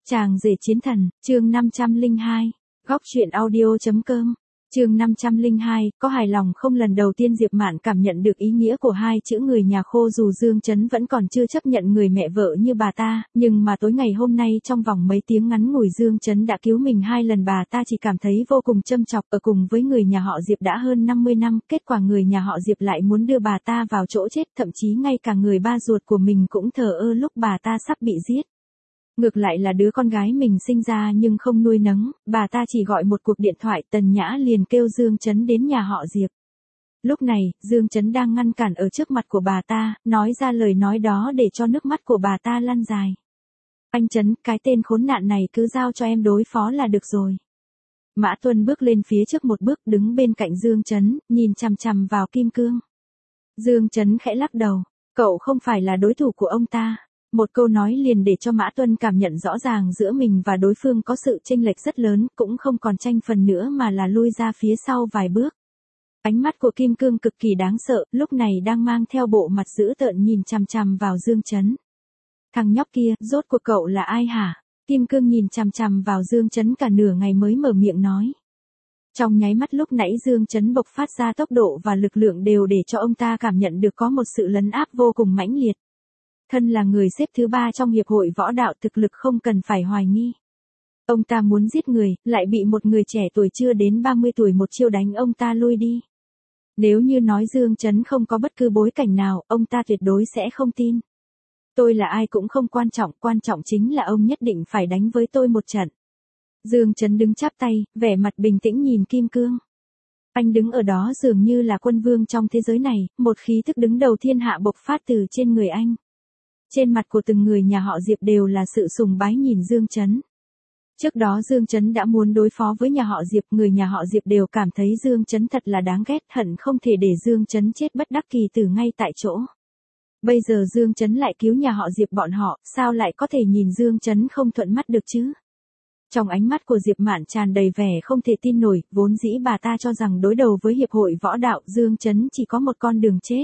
Chàng rể chiến thần, chương 502, góc truyện audio.com, chương 502, có hài lòng không? Lần đầu tiên Diệp Mạn cảm nhận được ý nghĩa của hai chữ người nhà khô, dù Dương Chấn vẫn còn chưa chấp nhận người mẹ vợ như bà ta, nhưng mà tối ngày hôm nay trong vòng mấy tiếng ngắn ngủi Dương Chấn đã cứu mình 2 lần, bà ta chỉ cảm thấy vô cùng châm chọc. Ở cùng với người nhà họ Diệp đã hơn 50 năm, kết quả người nhà họ Diệp lại muốn đưa bà ta vào chỗ chết, thậm chí ngay cả người ba ruột của mình cũng thờ ơ lúc bà ta sắp bị giết. Ngược lại là đứa con gái mình sinh ra nhưng không nuôi nấng, bà ta chỉ gọi một cuộc điện thoại, Tần Nhã liền kêu Dương Chấn đến nhà họ Diệp. Lúc này, Dương Chấn đang ngăn cản ở trước mặt của bà ta, nói ra lời nói đó để cho nước mắt của bà ta lăn dài. Anh Chấn, cái tên khốn nạn này cứ giao cho em đối phó là được rồi. Mã Tuân bước lên phía trước một bước, đứng bên cạnh Dương Chấn, nhìn chằm chằm vào Kim Cương. Dương Chấn khẽ lắc đầu, cậu không phải là đối thủ của ông ta. Một câu nói liền để cho Mã Tuân cảm nhận rõ ràng giữa mình và đối phương có sự chênh lệch rất lớn, cũng không còn tranh phần nữa mà là lui ra phía sau vài bước. Ánh mắt của Kim Cương cực kỳ đáng sợ, lúc này đang mang theo bộ mặt dữ tợn nhìn chằm chằm vào Dương Chấn. Thằng nhóc kia, rốt cuộc cậu là ai hả? Kim Cương nhìn chằm chằm vào Dương Chấn cả nửa ngày mới mở miệng nói. Trong nháy mắt lúc nãy Dương Chấn bộc phát ra tốc độ và lực lượng đều để cho ông ta cảm nhận được có một sự lấn áp vô cùng mãnh liệt. Thân là người xếp thứ 3 trong hiệp hội võ đạo, thực lực không cần phải hoài nghi. Ông ta muốn giết người, lại bị một người trẻ tuổi chưa đến 30 tuổi một chiêu đánh ông ta lui đi. Nếu như nói Dương Chấn không có bất cứ bối cảnh nào, ông ta tuyệt đối sẽ không tin. Tôi là ai cũng không quan trọng chính là ông nhất định phải đánh với tôi một trận. Dương Chấn đứng chắp tay, vẻ mặt bình tĩnh nhìn Kim Cương. Anh đứng ở đó dường như là quân vương trong thế giới này, một khí thức đứng đầu thiên hạ bộc phát từ trên người anh. Trên mặt của từng người nhà họ Diệp đều là sự sùng bái nhìn Dương Chấn. Trước đó Dương Chấn đã muốn đối phó với nhà họ Diệp, người nhà họ Diệp đều cảm thấy Dương Chấn thật là đáng ghét, hận không thể để Dương Chấn chết bất đắc kỳ tử ngay tại chỗ. Bây giờ Dương Chấn lại cứu nhà họ Diệp bọn họ, sao lại có thể nhìn Dương Chấn không thuận mắt được chứ? Trong ánh mắt của Diệp Mạn tràn đầy vẻ không thể tin nổi, vốn dĩ bà ta cho rằng đối đầu với hiệp hội võ đạo, Dương Chấn chỉ có một con đường chết.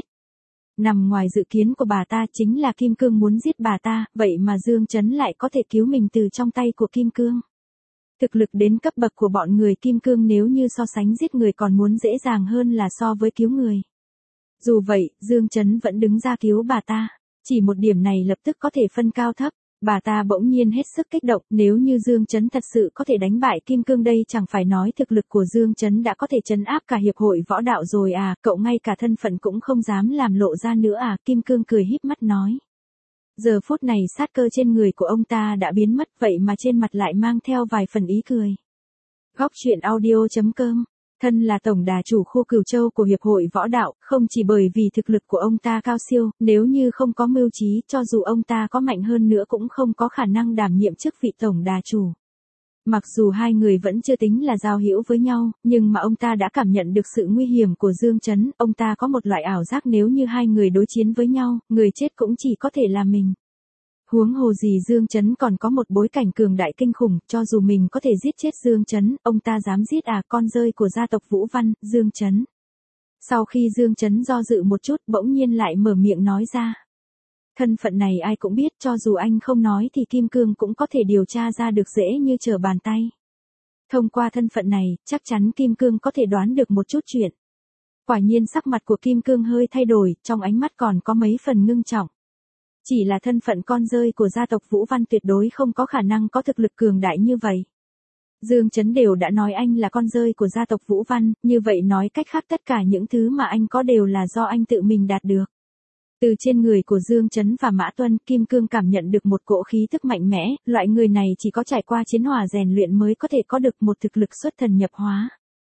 Nằm ngoài dự kiến của bà ta chính là Kim Cương muốn giết bà ta, vậy mà Dương Chấn lại có thể cứu mình từ trong tay của Kim Cương. Thực lực đến cấp bậc của bọn người Kim Cương nếu như so sánh giết người còn muốn dễ dàng hơn là so với cứu người. Dù vậy, Dương Chấn vẫn đứng ra cứu bà ta. Chỉ một điểm này lập tức có thể phân cao thấp. Bà ta bỗng nhiên hết sức kích động, nếu như Dương Chấn thật sự có thể đánh bại Kim Cương đây chẳng phải nói thực lực của Dương Chấn đã có thể trấn áp cả hiệp hội võ đạo rồi à, cậu ngay cả thân phận cũng không dám làm lộ ra nữa à, Kim Cương cười híp mắt nói. Giờ phút này sát cơ trên người của ông ta đã biến mất, vậy mà trên mặt lại mang theo vài phần ý cười. Góc truyện audio.com. Thân là tổng đà chủ khu Cửu Châu của hiệp hội võ đạo, không chỉ bởi vì thực lực của ông ta cao siêu, nếu như không có mưu trí, cho dù ông ta có mạnh hơn nữa cũng không có khả năng đảm nhiệm chức vị tổng đà chủ. Mặc dù hai người vẫn chưa tính là giao hữu với nhau, nhưng mà ông ta đã cảm nhận được sự nguy hiểm của Dương Chấn, ông ta có một loại ảo giác nếu như hai người đối chiến với nhau, người chết cũng chỉ có thể là mình. Huống hồ gì Dương Chấn còn có một bối cảnh cường đại kinh khủng, cho dù mình có thể giết chết Dương Chấn, ông ta dám giết à, con rơi của gia tộc Vũ Văn, Dương Chấn. Sau khi Dương Chấn do dự một chút, bỗng nhiên lại mở miệng nói ra. Thân phận này ai cũng biết, cho dù anh không nói thì Kim Cương cũng có thể điều tra ra được dễ như trở bàn tay. Thông qua thân phận này, chắc chắn Kim Cương có thể đoán được một chút chuyện. Quả nhiên sắc mặt của Kim Cương hơi thay đổi, trong ánh mắt còn có mấy phần ngưng trọng. Chỉ là thân phận con rơi của gia tộc Vũ Văn tuyệt đối không có khả năng có thực lực cường đại như vậy. Dương Chấn đều đã nói anh là con rơi của gia tộc Vũ Văn, như vậy nói cách khác tất cả những thứ mà anh có đều là do anh tự mình đạt được. Từ trên người của Dương Chấn và Mã Tuân, Kim Cương cảm nhận được một cỗ khí thức mạnh mẽ, loại người này chỉ có trải qua chiến hỏa rèn luyện mới có thể có được một thực lực xuất thần nhập hóa.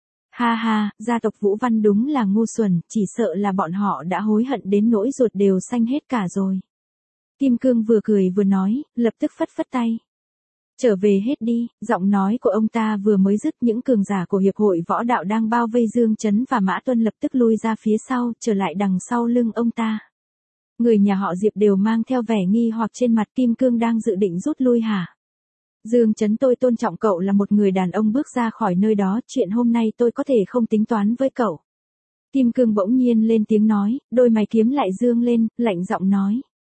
Ha ha, gia tộc Vũ Văn đúng là ngu xuẩn, chỉ sợ là bọn họ đã hối hận đến nỗi ruột đều xanh hết cả rồi. Kim Cương vừa cười vừa nói, lập tức phất phất tay. Trở về hết đi, giọng nói của ông ta vừa mới dứt, những cường giả của hiệp hội võ đạo đang bao vây Dương Chấn và Mã Tuân lập tức lui ra phía sau, trở lại đằng sau lưng ông ta. Người nhà họ Diệp đều mang theo vẻ nghi hoặc trên mặt. Kim Cương đang dự định rút lui hả? Dương Chấn, tôi tôn trọng cậu là một người đàn ông, bước ra khỏi nơi đó, chuyện hôm nay tôi có thể không tính toán với cậu. Kim Cương bỗng nhiên lên tiếng nói, đôi mày kiếm lại dương lên, lạnh giọng nói.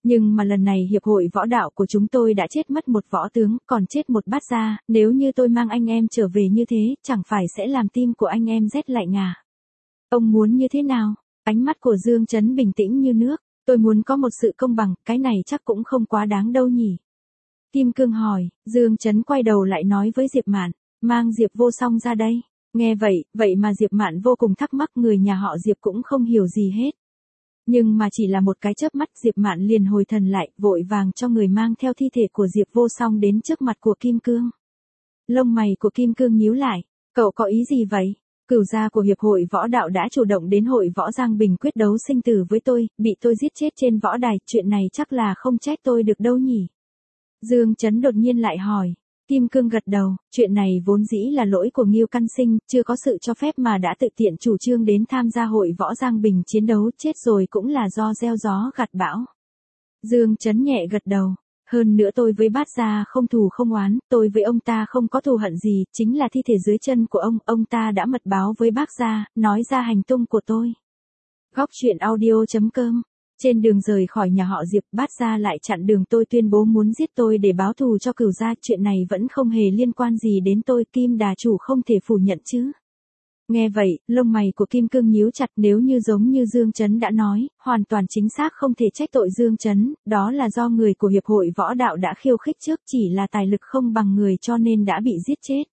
Nhưng mà lần này hiệp hội võ đạo của chúng tôi đã chết mất một võ tướng, còn chết một bát gia, nếu như tôi mang anh em trở về như thế, chẳng phải sẽ làm tim của anh em rét lạnh à? Ông muốn như thế nào? Ánh mắt của Dương Chấn bình tĩnh như nước. Tôi muốn có một sự công bằng, cái này chắc cũng không quá đáng đâu nhỉ. Kim Cương hỏi, Dương Chấn quay đầu lại nói với Diệp Mạn, mang Diệp Vô Song ra đây. Nghe vậy mà Diệp Mạn vô cùng thắc mắc, người nhà họ Diệp cũng không hiểu gì hết. Nhưng mà chỉ là một cái chớp mắt, Diệp Mạn liền hồi thần lại, vội vàng cho người mang theo thi thể của Diệp Vô Song đến trước mặt của Kim Cương. Lông mày của Kim Cương nhíu lại, cậu có ý gì vậy? Cửu gia của hiệp hội võ đạo đã chủ động đến hội võ Giang Bình quyết đấu sinh tử với tôi, bị tôi giết chết trên võ đài, chuyện này chắc là không trách tôi được đâu nhỉ? Dương Chấn đột nhiên lại hỏi. Kim Cương gật đầu, chuyện này vốn dĩ là lỗi của Ngưu Căn Sinh, chưa có sự cho phép mà đã tự tiện chủ trương đến tham gia hội võ Giang Bình chiến đấu, chết rồi cũng là do gieo gió gặt bão. Dương Chấn nhẹ gật đầu, hơn nữa tôi với Bát gia không thù không oán, tôi với ông ta không có thù hận gì, chính là thi thể dưới chân của ông ta đã mật báo với Bác gia, nói ra hành tung của tôi. Góc truyện audio.com. Trên đường rời khỏi nhà họ Diệp, Bát gia lại chặn đường tôi, tuyên bố muốn giết tôi để báo thù cho Cửu gia, chuyện này vẫn không hề liên quan gì đến tôi, Kim đà chủ không thể phủ nhận chứ. Nghe vậy, lông mày của Kim Cương nhíu chặt, nếu như giống như Dương Chấn đã nói, hoàn toàn chính xác không thể trách tội Dương Chấn, đó là do người của hiệp hội võ đạo đã khiêu khích trước, chỉ là tài lực không bằng người cho nên đã bị giết chết.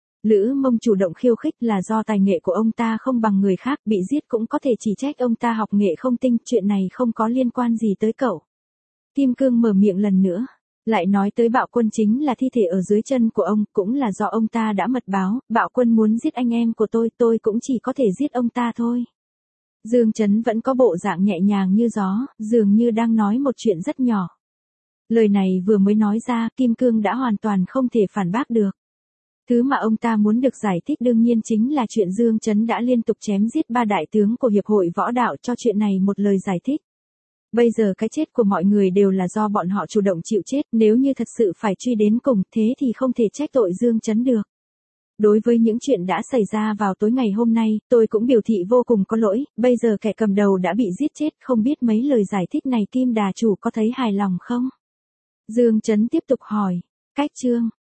Lữ Mông chủ động khiêu khích là do tài nghệ của ông ta không bằng người khác, bị giết cũng có thể chỉ trách ông ta học nghệ không tinh, chuyện này không có liên quan gì tới cậu. Kim Cương mở miệng lần nữa, lại nói tới Bạo Quân, chính là thi thể ở dưới chân của ông, cũng là do ông ta đã mật báo, Bạo Quân muốn giết anh em của tôi cũng chỉ có thể giết ông ta thôi. Dương Chấn vẫn có bộ dạng nhẹ nhàng như gió, dường như đang nói một chuyện rất nhỏ. Lời này vừa mới nói ra, Kim Cương đã hoàn toàn không thể phản bác được. Thứ mà ông ta muốn được giải thích đương nhiên chính là chuyện Dương Chấn đã liên tục chém giết 3 đại tướng của hiệp hội võ đạo, cho chuyện này một lời giải thích. Bây giờ cái chết của mọi người đều là do bọn họ chủ động chịu chết, nếu như thật sự phải truy đến cùng, thế thì không thể trách tội Dương Chấn được. Đối với những chuyện đã xảy ra vào tối ngày hôm nay, tôi cũng biểu thị vô cùng có lỗi, bây giờ kẻ cầm đầu đã bị giết chết, không biết mấy lời giải thích này Kim đà chủ có thấy hài lòng không? Dương Chấn tiếp tục hỏi, cách chương